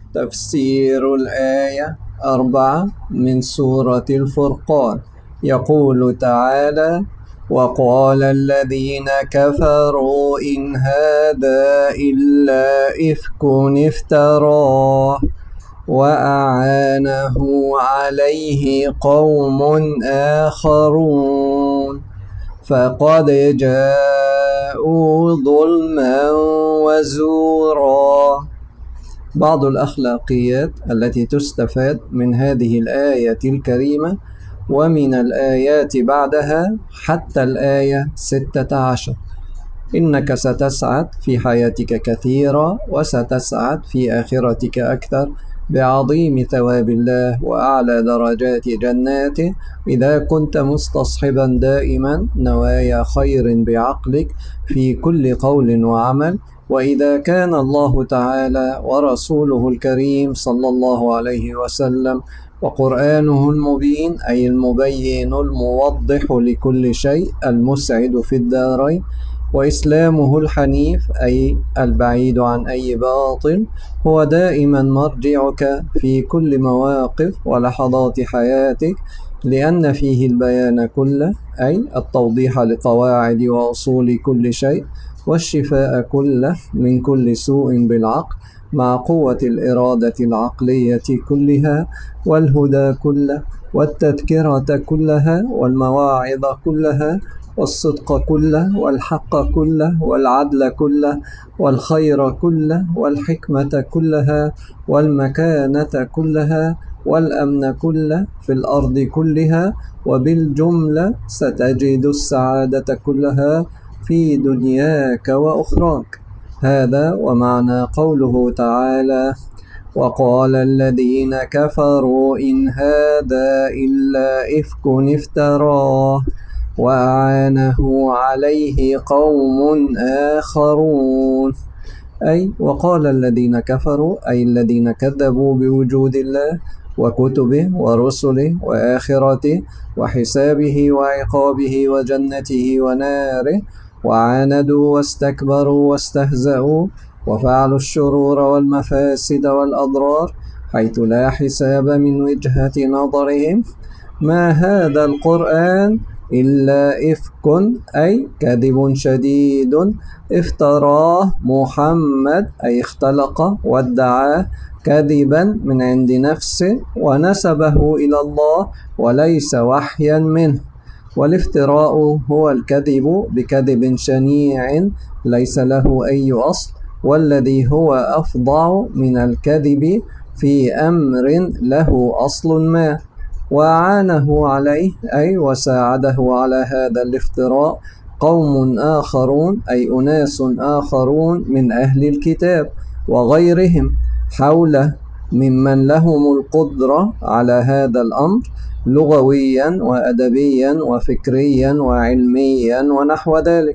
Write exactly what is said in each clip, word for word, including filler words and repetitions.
تفسير الآية أربعة من سورة الفرقان. يقول تعالى: وقال الذين كفروا إن هذا إلا إفك افتراه وأعانه عليه قوم آخرون فقد جاءوا ظلما وزورا. بعض الأخلاقيات التي تستفاد من هذه الآية الكريمة ومن الآيات بعدها حتى الآية ستة عشر: إنك ستسعد في حياتك كثيرا وستسعد في آخرتك أكثر بعظيم ثواب الله وأعلى درجات جناته إذا كنت مستصحبا دائما نوايا خير بعقلك في كل قول وعمل، وإذا كان الله تعالى ورسوله الكريم صلى الله عليه وسلم وقرآنه المبين أي المبين الموضح لكل شيء المسعد في الدارين، وإسلامه الحنيف أي البعيد عن أي باطل هو دائما مرجعك في كل مواقف ولحظات حياتك، لأن فيه البيان كله أي التوضيح لقواعد وأصول كل شيء، والشفاء كله من كل سوء بالعقل مع قوة الإرادة العقلية كلها، والهدى كله والتذكرة كلها والمواعظ كلها والصدق كله والحق كله والعدل كله والخير كله والحكمة كلها والمكانة كلها والأمن كله في الأرض كلها، وبالجملة ستجد السعادة كلها في دنياك وأخراك. هذا ومعنى قوله تعالى: وقال الذين كفروا إن هذا إلا إفك افتراه وأعانه عليه قوم آخرون. أي وقال الذين كفروا أي الذين كذبوا بوجود الله وكتبه ورسله وآخرته وحسابه وعقابه وجنته وناره، وعاندوا واستكبروا واستهزأوا وفعلوا الشرور والمفاسد والأضرار حيث لا حساب من وجهة نظرهم، ما هذا القرآن إلا إفك أي كذب شديد افتراه محمد أي اختلقه وادعاه كذبا من عند نفسه ونسبه إلى الله وليس وحيا منه. والافتراء هو الكذب بكذب شنيع ليس له أي أصل، والذي هو أفظع من الكذب في أمر له أصل ما. وأعانه عليه أي وساعده على هذا الافتراء قوم آخرون أي أناس آخرون من أهل الكتاب وغيرهم حوله ممن لهم القدرة على هذا الأمر لغويا وأدبيا وفكريا وعلميا ونحو ذلك،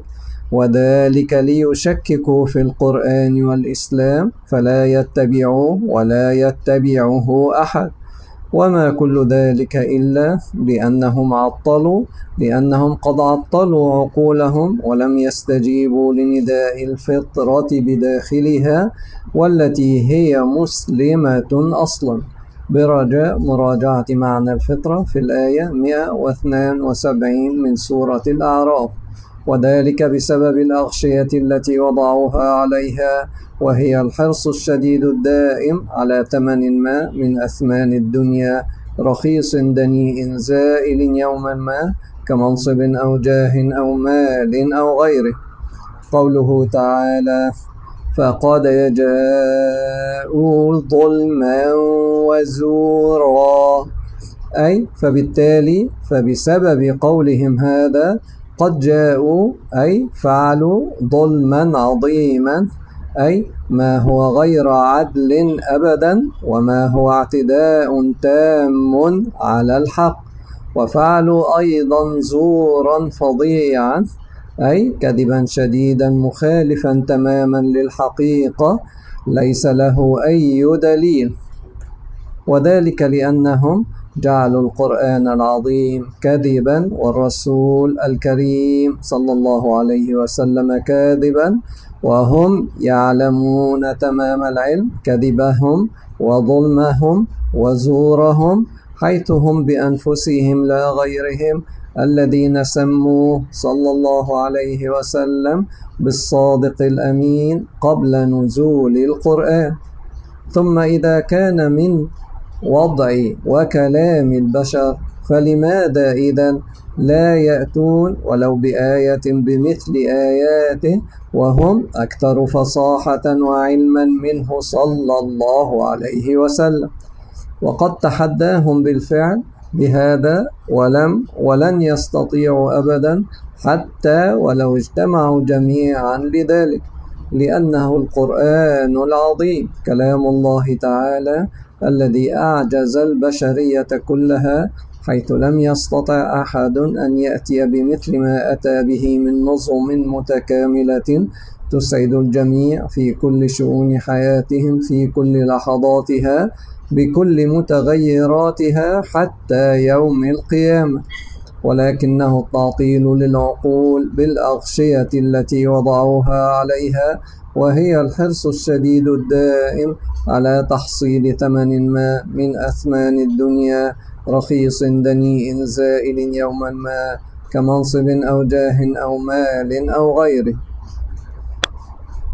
وذلك ليشككوا في القرآن والإسلام فلا يتبعوه ولا يتبعه أحد. وما كل ذلك إلا لأنهم عطلوا لأنهم قد عطلوا عقولهم ولم يستجيبوا لنداء الفطرة بداخلها والتي هي مسلمة أصلا، برجاء مراجعة معنى الفطرة في الآية مئة واثنين وسبعين من سورة الأعراف، وذلك بسبب الأغشية التي وضعوها عليها، وهي الحرص الشديد الدائم على ثمن ما من أثمان الدنيا رخيص دنيء زائل يوما ما كمنصب أو جاه أو مال أو غيره. قوله تعالى: فقد جاءوا ظلما وزورا، أي فبالتالي فبسبب قولهم هذا قد جاءوا أي فعلوا ظلما عظيما، أي ما هو غير عدل أبدا وما هو اعتداء تام على الحق، وفعلوا أيضا زورا فظيعا أي كذبا شديدا مخالفا تماما للحقيقة ليس له أي دليل، وذلك لأنهم جعلوا القرآن العظيم كذبا والرسول الكريم صلى الله عليه وسلم كاذبا، وهم يعلمون تمام العلم كذبهم وظلمهم وزورهم، حيث هم بأنفسهم لا غيرهم الذين سموه صلى الله عليه وسلم بالصادق الأمين قبل نزول القرآن. ثم إذا كان من وضع وكلام البشر، فلماذا إذن لا يأتون ولو بآية بمثل آياته وهم أكثر فصاحة وعلما منه صلى الله عليه وسلم؟ وقد تحداهم بالفعل بهذا ولم ولن يستطيعوا أبدا حتى ولو اجتمعوا جميعا لذلك، لأنه القرآن العظيم كلام الله تعالى الذي أعجز البشرية كلها، حيث لم يستطع أحد أن يأتي بمثل ما أتى به من نظم متكاملة تسعد الجميع في كل شؤون حياتهم في كل لحظاتها بكل متغيراتها حتى يوم القيامة، ولكنه التعطيل للعقول بالأغشية التي وضعوها عليها، وهي الحرص الشديد الدائم على تحصيل ثمن ما من أثمان الدنيا رخيص دنيء زائل يوما ما، كمنصب أو جاه أو مال أو غيره.